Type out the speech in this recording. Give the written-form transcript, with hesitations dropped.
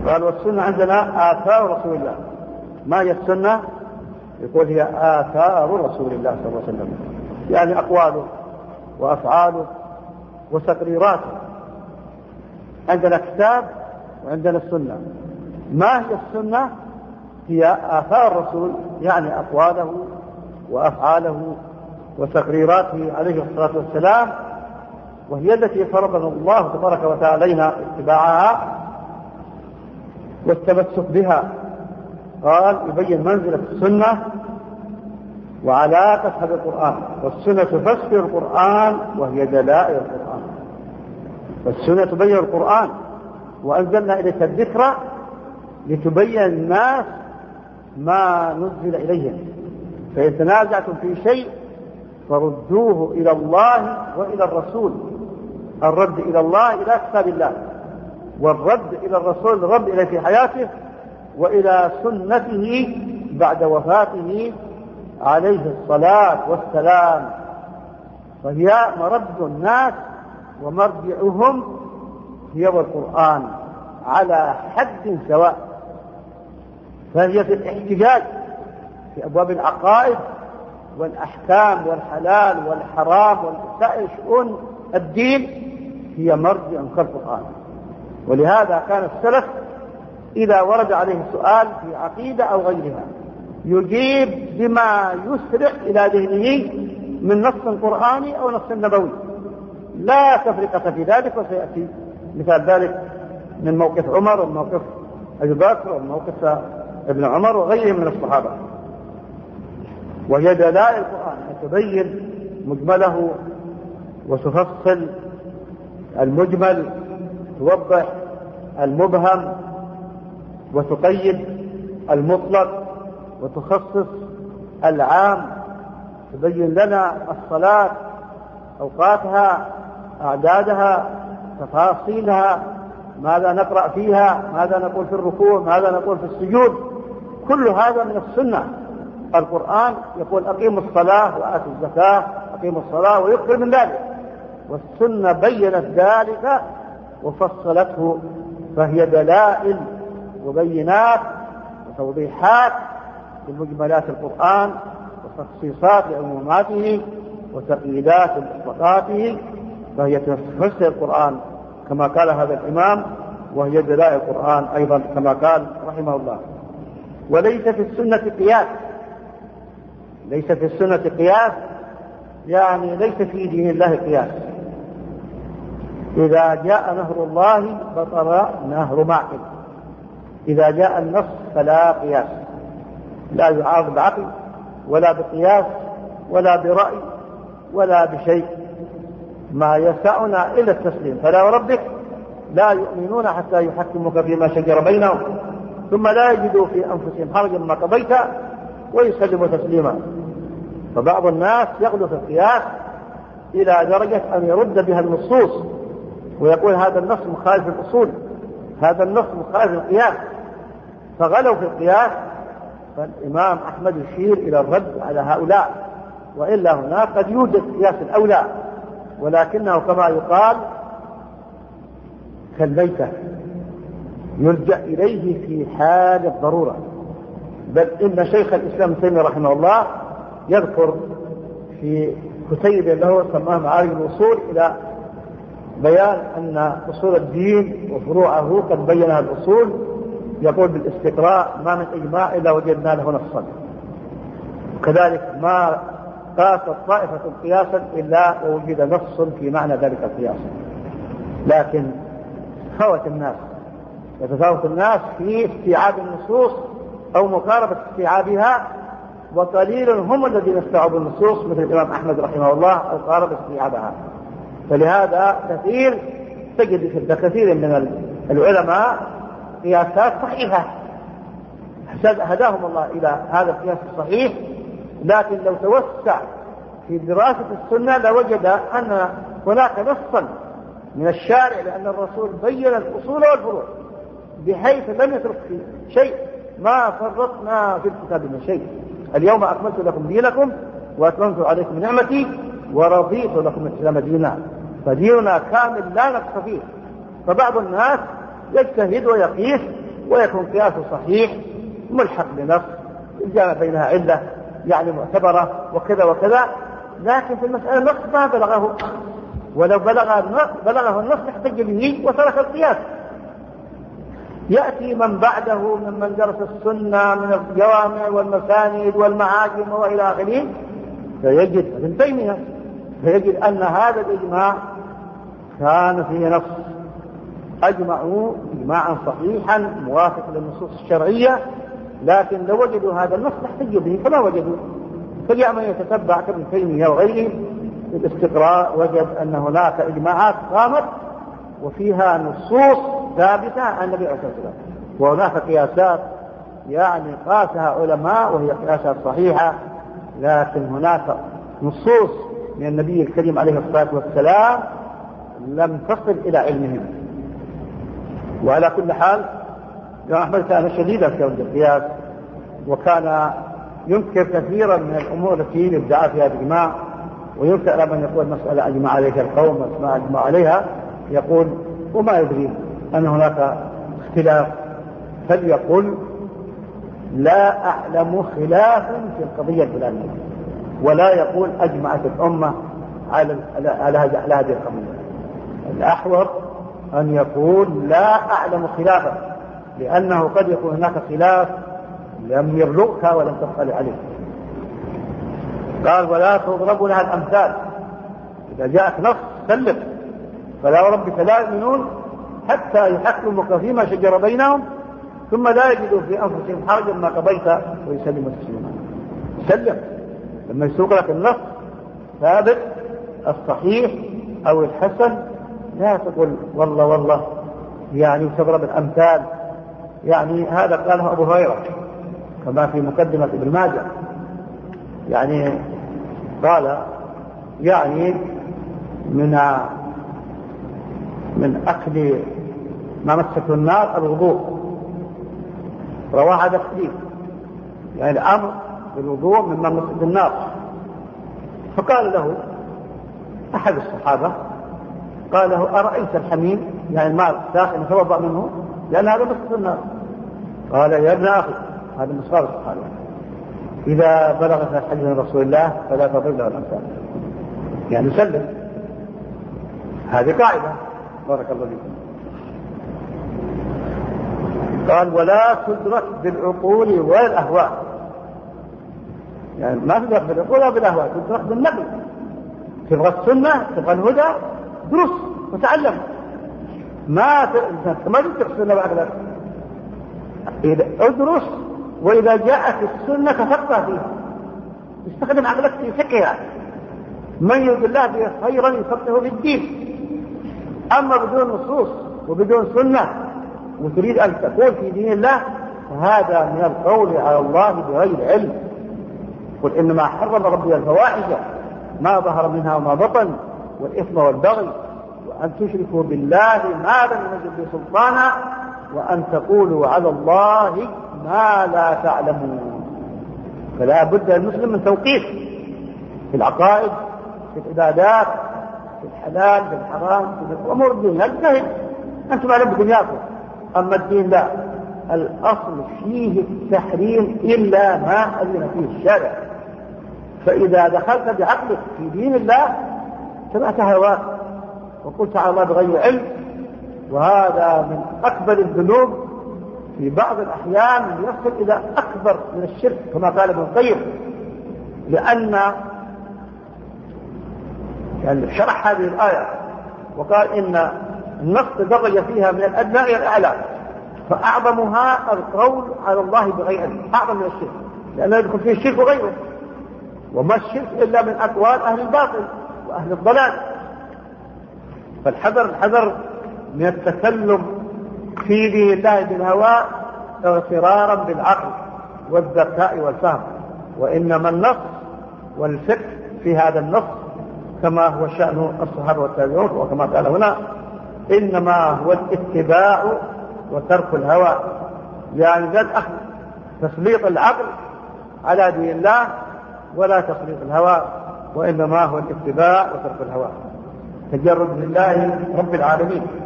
قال والسنة عندنا آثار رسول الله. ما هي السنة؟ يقول هي آثار رسول الله صلى الله عليه وسلم، يعني أقواله وأفعاله وتقريراته. عندنا كتاب وعندنا السنة. ما هي السنة؟ هي آثار الرسول، يعني أقواله وأفعاله وتقريراته عليه الصلاة والسلام، وهي التي فرضنا الله تبارك وتعالى علينا اتباعها والتمسك بها. قال يبين منزلة السنة وعلاقتها بالقرآن، والسنة تفسر القرآن وهي دلائل القرآن. والسنة تبين القرآن، وأنزلنا إليك الذكر لتبين الناس ما نزل إليهم، فإن تنازعتم في شيء فردوه إلى الله وإلى الرسول. الرد إلى الله إلى كتاب الله، والرد إلى الرسول الرد إليه في حياته وإلى سنته بعد وفاته عليه الصلاة والسلام. فهي مرد الناس ومرجعهم هي والقرآن على حد سواء. فهي في الاحتجاج في أبواب العقائد والأحكام والحلال والحرام وسائر شؤون الدين هي مرجع كالقرآن. ولهذا كان السلف إذا ورد عليه سؤال في عقيدة أو غيرها يجيب بما يسرع إلى ذهنه من نص قرآني أو نص نبوي، لا تفرقة في ذلك. وسيأتي مثال ذلك من موقف عمر وموقف أبي بكر وموقف ابن عمر وغيرهم من الصحابة. وهي دلائل القرآن تبين مجمله وتفصل المجمل، توضح المبهم وتقيد المطلق وتخصص العام، تبين لنا الصلاة أوقاتها أعدادها تفاصيلها، ماذا نقرأ فيها، ماذا نقول في الركوع، ماذا نقول في السجود. كل هذا من السنة. القرآن يقول أقيموا الصلاة وآتوا الزكاة، أقيموا الصلاة ويكثر من ذلك، والسنة بينت ذلك وفصلته. فهي دلائل وبينات وتوضيحات لمجملات القرآن وتخصيصات لعموماته وتقييدات لإطلاقاته. فهي تفسر القرآن كما قال هذا الإمام، وهي دلائل القرآن أيضا كما قال رحمه الله. وليس في السنة قياس. ليس في السنة قياس يعني ليس في دين الله قياس. إذا جاء نهر الله بطل نهر معقل. إذا جاء النص فلا قياس، لا يعارض بعقل ولا بقياس ولا برأي ولا بشيء. ما يسعنا إلا التسليم. فلا وربك لا يؤمنون حتى يحكموك فيما شجر بينهم ثم لا يجدوا في أنفسهم حرجا مما قضيت ويسلموا تسليما. فبعض الناس يغلو في القياس إلى درجة أن يرد بها النصوص ويقول هذا النص مخالف الأصول، هذا النص مخالف القياس، فغلوا في القياس. فالإمام أحمد يشير إلى الرد على هؤلاء. وإلا هناك قد يوجد قياس الأولى، ولكنه كما يقال كالميتة يرجع إليه في حال الضرورة. بل إن شيخ الإسلام ابن تيمية رحمه الله يذكر في كتيب له سماه معارج الوصول إلى بيان أن أصول الدين وفروعه قد بينها الأصول. يقول بالاستقراء ما من إجماع إلا وجدنا له نصا، وكذلك ما قاست طائفة قياسا إلا ووجد نص في معنى ذلك القياس. لكن يتفاوت الناس في استيعاب النصوص أو مقاربة استيعابها، وقليل هم الذين استوعبوا النصوص مثل الإمام أحمد رحمه الله أو قارب استيعابها. فلهذا تجد في كثير من العلماء قياسات صحيحة هداهم الله إلى هذا القياس الصحيح. لكن لو توسع في دراسة السنة لوجد أن هناك نصا من الشارع لأن الرسول بين الأصول والفروع بحيث لم يترك فيه شيء، ما فرطنا في الكتاب من شيء. اليوم أكملت لكم دينكم وأتممت عليكم نعمتي ورضيت لكم الإسلام دينا. فديننا كامل لا نقص فيه. فبعض الناس يجتهد ويقيس ويكون قياسه صحيح ملحق بنص الجامع بينها علة يعني معتبرة وكذا وكذا. لكن في المسألة النص ما بلغه، ولو بلغه النص احتج به وترك القياس. يأتي من بعده ممن درس السنة من الجوامع والمسانيد والمعاجم وإلى آخره فيجد ابن تيمية فيجد أن هذا الإجماع كان فيه نص، أجمعوا إجماعا صحيحا موافق للنصوص الشرعية، لكن لو وجدوا هذا النص احتجوا به فما وجدوا. فليعمل يتتبع كابن تيمية وغيره بالاستقراء وجد أن هناك إجماعات قامت وفيها نصوص ثابتة عن النبي عليه الصلاة والسلام، وهناك قياسات يعني قاسها علماء وهي قياسات صحيحة، لكن هناك نصوص من النبي الكريم عليه الصلاة والسلام لم تصل إلى علمهم. وعلى كل حال الإمام أحمد كان شديدا في القياس، وكان ينكر كثيرا من الأمور التي يدعى فيها الإجماع، وينكر على من يقول مسألة أجمع عليها القوم وما أجمع عليها، يقول وما يدري أن هناك اختلاف، فليقل لا أعلم خلافا في القضية الفلانية، ولا يقول أجمعت الأمة على هذه القضية. الأحوط أن يقول لا أعلم خلافا، لأنه قد يكون هناك خلاف لم يبلغك ولم تطلع عليه. قال ولا تضرب لها الأمثال، إذا جاءك نص سلم، فلا وربك لا يؤمنون حتى يحكموك فيما شجر بينهم ثم لا يجدوا في أنفسهم حرجا ما قضيت ويسلموا تسليما. سلم لما يسوق لك النص ثابت الصحيح أو الحسن، لا تقول والله يعني تضرب الأمثال. يعني هذا قاله أبو هريرة كما في مقدمة ابن ماجه، يعني قال يعني من أكل ما مسته النار الوضوء، رواه هذا الحديث، يعني الأمر بالوضوء مما مسته النار. فقال له أحد الصحابة قال له أرأيت الحميم، يعني الماء الساخن يتوضأ منه لأن هذا مسته النار. قال يا ابن أخي، هذا من صغار الصحابة، إذا بلغت الحديث من رسول الله فلا تضرب له الأمثال، يعني سلم. هذه قاعدة بارك الله فيكم. قال ولا تدرك بالعقول ولا الأهواء، يعني ما تدرك بالعقول ولا بالأهواء، تدرك بالنقل. تبغى السنة تبغى الهدى درس وتعلم، ما تدرك السنة بعقلك، إذا ادرس وإذا جاءت السنة تفقه فيها، استخدم عقلك في فقهها. من يريد الله به خيرا يفقهه في الدين. أما بدون نصوص وبدون سنة وتريد أن تقول في دين الله فهذا من القول على الله بغير علم. قل إنما حرم ربي الفواحش ما ظهر منها وما بطن والإثم والبغي وأن تشركوا بالله ما لم ينزل به سلطانا وأن تقولوا على الله ما لا تعلمون. فلا بد المسلم من توقيف في العقائد، في العبادات، في الحلال، في الحرام، في أمور الدين. لا تجتهد أنتم أعلم بدنياكم، أما الدين لا، الأصل فيه التحريم إلا ما أذن فيه الشارع. فإذا دخلت بعقلك في دين الله تبعت هواك وقلت على الله بغير علم، وهذا من أكبر الذنوب في بعض الأحيان يصل إلى أكبر من الشرك كما قال ابن القيم، لأن يعني شرح هذه الآية وقال إن النص تدرج فيها من الأدنى إلى الأعلى، فأعظمها القول على الله بغير علم، أعظم من الشرك، لأنه يدخل فيه الشرك وغيره، وما الشرك إلا من أقوال أهل الباطل وأهل الضلال. فالحذر من التكلم في دين الله بالهوى اغترارا بالعقل والذكاء والفهم، وإنما النص والفقه في هذا النص كما هو شأن الصحابة والتابعون، وكما قال هنا إنما هو الاتباع وترك الهوى، يعني ذات أخذ تسليط العقل على دين الله ولا تسليط الهوى، وإنما هو الاتباع وترك الهوى، تجرد لله رب العالمين.